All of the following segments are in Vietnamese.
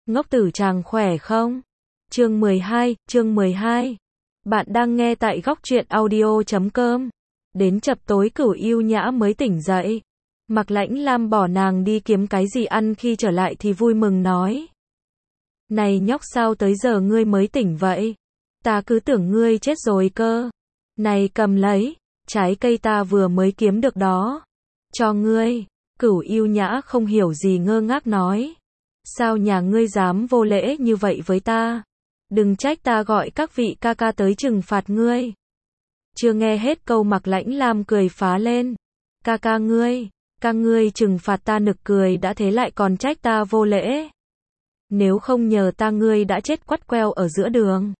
Ngốc tử chàng khỏe không? Chương 12. Bạn đang nghe tại góc truyện audio.com. Đến chập tối Cửu Yêu Nhã mới tỉnh dậy. Mạc Lãnh Lam bỏ nàng đi kiếm cái gì ăn, khi trở lại thì vui mừng nói: "Này nhóc, sao tới giờ ngươi mới tỉnh vậy? Ta cứ tưởng ngươi chết rồi cơ. Này, cầm lấy, trái cây ta vừa mới kiếm được đó. Cho ngươi." Cửu Yêu Nhã không hiểu gì, ngơ ngác nói: "Sao nhà ngươi dám vô lễ như vậy với ta? Đừng trách ta gọi các vị ca ca tới trừng phạt ngươi." Chưa nghe hết câu Mạc Lãnh Lam cười phá lên: Ca ngươi trừng phạt ta nực cười đã thế lại còn trách ta vô lễ. Nếu không nhờ ta ngươi đã chết quắt queo ở giữa đường."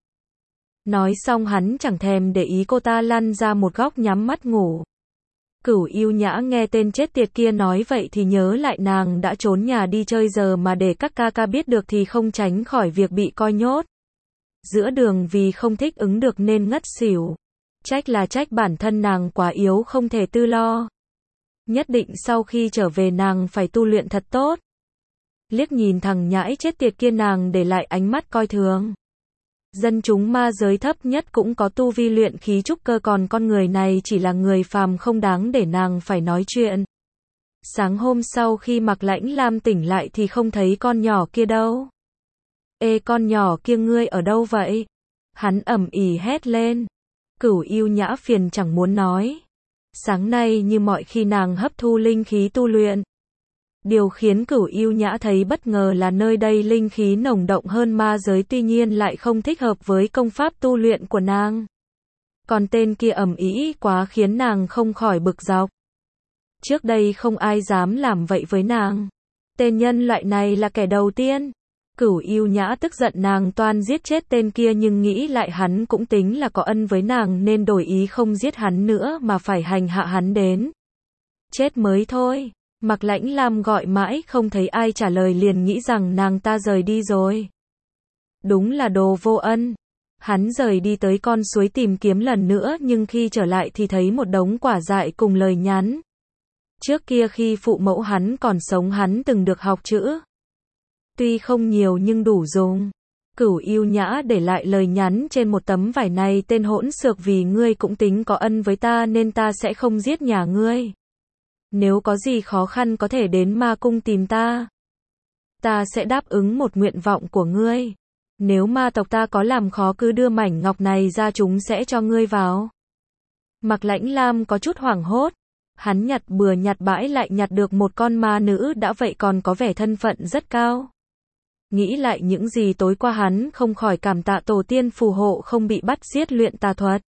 Nói xong hắn chẳng thèm để ý cô ta, lăn ra một góc nhắm mắt ngủ. Cửu Yêu Nhã nghe tên chết tiệt kia nói vậy thì nhớ lại nàng đã trốn nhà đi chơi, giờ mà để các ca ca biết được thì không tránh khỏi việc bị coi nhốt giữa đường vì không thích ứng được nên ngất xỉu. Trách là trách bản thân nàng quá yếu không thể tự lo. Nhất định sau khi trở về nàng phải tu luyện thật tốt. Liếc nhìn thằng nhãi chết tiệt kia, nàng để lại ánh mắt coi thường. Dân chúng ma giới thấp nhất cũng có tu vi luyện khí trúc cơ, còn con người này chỉ là người phàm không đáng để nàng phải nói chuyện. Sáng hôm sau khi Mạc Lãnh Lam tỉnh lại thì không thấy con nhỏ kia đâu. "Ê, con nhỏ kia ngươi ở đâu vậy?" Hắn ầm ĩ hét lên. Cửu Yêu Nhã phiền chẳng muốn nói. Sáng nay như mọi khi nàng hấp thu linh khí tu luyện. Điều khiến Cửu Yêu Nhã thấy bất ngờ là nơi đây linh khí nồng đậm hơn ma giới, tuy nhiên lại không thích hợp với công pháp tu luyện của nàng. Còn tên kia ầm ĩ quá khiến nàng không khỏi bực dọc. Trước đây không ai dám làm vậy với nàng. Tên nhân loại này là kẻ đầu tiên. Cửu Yêu Nhã tức giận nàng toan giết chết tên kia, nhưng nghĩ lại hắn cũng tính là có ân với nàng nên đổi ý không giết hắn nữa mà phải hành hạ hắn đến chết mới thôi. Mạc Lãnh Lam gọi mãi không thấy ai trả lời, liền nghĩ rằng nàng ta rời đi rồi. Đúng là đồ vô ân. Hắn rời đi tới con suối tìm kiếm lần nữa, nhưng khi trở lại thì thấy một đống quả dại cùng lời nhắn. Trước kia khi phụ mẫu hắn còn sống, hắn từng được học chữ. Tuy không nhiều nhưng đủ dùng. Cửu Yêu Nhã để lại lời nhắn trên một tấm vải này: "Tên hỗn xược, vì ngươi cũng tính có ân với ta nên ta sẽ không giết nhà ngươi. Nếu có gì khó khăn có thể đến ma cung tìm ta. Ta sẽ đáp ứng một nguyện vọng của ngươi. Nếu ma tộc ta có làm khó cứ đưa mảnh ngọc này ra, chúng sẽ cho ngươi vào." Mạc Lãnh Lam có chút hoảng hốt. Hắn nhặt bừa nhặt bãi lại nhặt được một con ma nữ đã vậy còn có vẻ thân phận rất cao. Nghĩ lại những gì tối qua, hắn không khỏi cảm tạ tổ tiên phù hộ không bị bắt giết luyện tà thuật.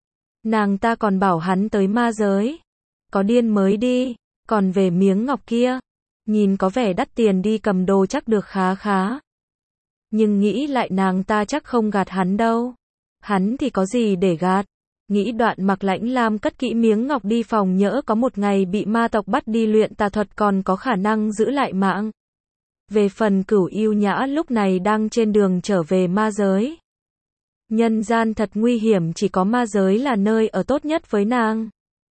Nàng ta còn bảo hắn tới ma giới. Có điên mới đi. Còn về miếng ngọc kia, nhìn có vẻ đắt tiền, đi cầm đồ chắc được khá khá. Nhưng nghĩ lại nàng ta chắc không gạt hắn đâu. Hắn thì có gì để gạt. Nghĩ đoạn, Mạc Lãnh Lam cất kỹ miếng ngọc đi phòng, nhỡ có một ngày bị ma tộc bắt đi luyện tà thuật còn có khả năng giữ lại mạng. Về phần Cửu Yêu Nhã lúc này đang trên đường trở về ma giới. Nhân gian thật nguy hiểm, chỉ có ma giới là nơi ở tốt nhất với nàng.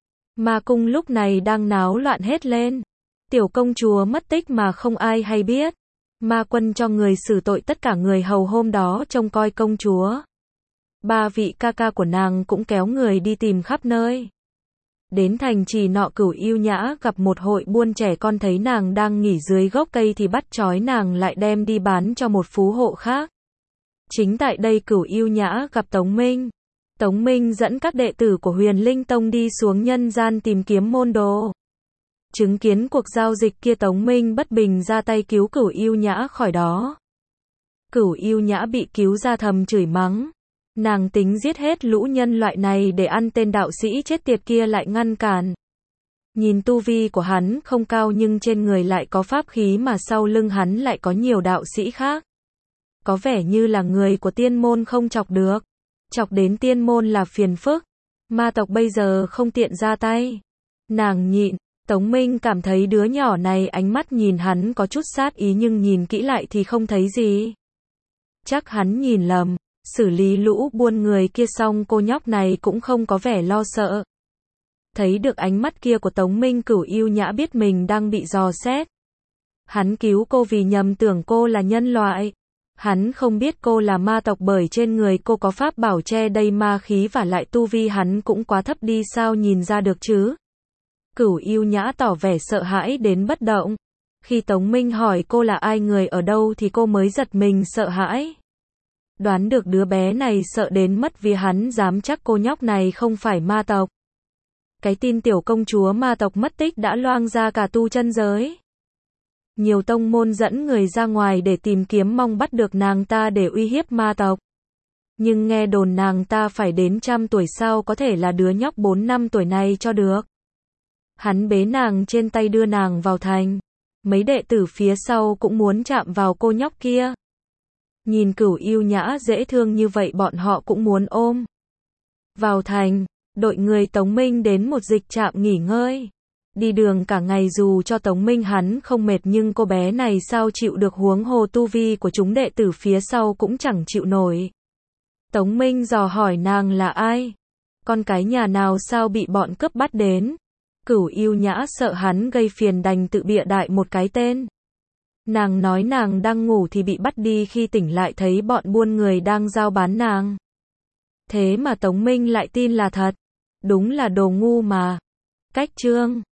Ma cung lúc này đang náo loạn hết lên. Tiểu công chúa mất tích mà không ai hay biết. Ma quân cho người xử tội tất cả người hầu hôm đó trông coi công chúa. 3 vị ca ca của nàng cũng kéo người đi tìm khắp nơi. Đến thành trì nọ, Cửu Yêu Nhã gặp một hội buôn trẻ con, thấy nàng đang nghỉ dưới gốc cây thì bắt trói nàng lại đem đi bán cho một phú hộ khác. Chính tại đây Cửu Yêu Nhã gặp Tống Minh. Tống Minh dẫn các đệ tử của Huyền Linh Tông đi xuống nhân gian tìm kiếm môn đồ. Chứng kiến cuộc giao dịch kia, Tống Minh bất bình ra tay cứu Cửu Yêu Nhã khỏi đó. Cửu Yêu Nhã bị cứu ra thầm chửi mắng. Nàng tính giết hết lũ nhân loại này để ăn tên đạo sĩ chết tiệt kia lại ngăn cản. Nhìn tu vi của hắn không cao nhưng trên người lại có pháp khí, mà sau lưng hắn lại có nhiều đạo sĩ khác. Có vẻ như là người của tiên môn không chọc được. Chọc đến tiên môn là phiền phức. Ma tộc bây giờ không tiện ra tay. Nàng nhịn. Tống Minh cảm thấy đứa nhỏ này ánh mắt nhìn hắn có chút sát ý, nhưng nhìn kỹ lại thì không thấy gì. Chắc hắn nhìn lầm. Xử lý lũ buôn người kia xong, cô nhóc này cũng không có vẻ lo sợ. Thấy được ánh mắt kia của Tống Minh, Cửu Yêu Nhã biết mình đang bị dò xét. Hắn cứu cô vì nhầm tưởng cô là nhân loại. Hắn không biết cô là ma tộc bởi trên người cô có pháp bảo che đầy ma khí và lại tu vi hắn cũng quá thấp đi sao nhìn ra được chứ. Cửu Yêu Nhã tỏ vẻ sợ hãi đến bất động. Khi Tống Minh hỏi cô là ai người ở đâu thì cô mới giật mình sợ hãi. Đoán được đứa bé này sợ đến mất vì hắn dám chắc cô nhóc này không phải ma tộc. Cái tin tiểu công chúa ma tộc mất tích đã loang ra cả tu chân giới. Nhiều tông môn dẫn người ra ngoài để tìm kiếm mong bắt được nàng ta để uy hiếp ma tộc. Nhưng nghe đồn nàng ta phải đến 100 tuổi sau có thể là đứa nhóc 4 năm tuổi này cho được. Hắn bế nàng trên tay đưa nàng vào thành. Mấy đệ tử phía sau cũng muốn chạm vào cô nhóc kia. Nhìn Cửu Yêu Nhã dễ thương như vậy bọn họ cũng muốn ôm. Vào thành, đội người Tống Minh đến một dịch trạm nghỉ ngơi. Đi đường cả ngày dù cho Tống Minh hắn không mệt nhưng cô bé này sao chịu được huống hồ tu vi của chúng đệ tử phía sau cũng chẳng chịu nổi. Tống Minh dò hỏi nàng là ai? Con cái nhà nào sao bị bọn cướp bắt đến? Cửu Yêu Nhã sợ hắn gây phiền đành tự bịa đại một cái tên. Nàng nói nàng đang ngủ thì bị bắt đi khi tỉnh lại thấy bọn buôn người đang giao bán nàng. Thế mà Tống Minh lại tin là thật. Đúng là đồ ngu mà. Cách chương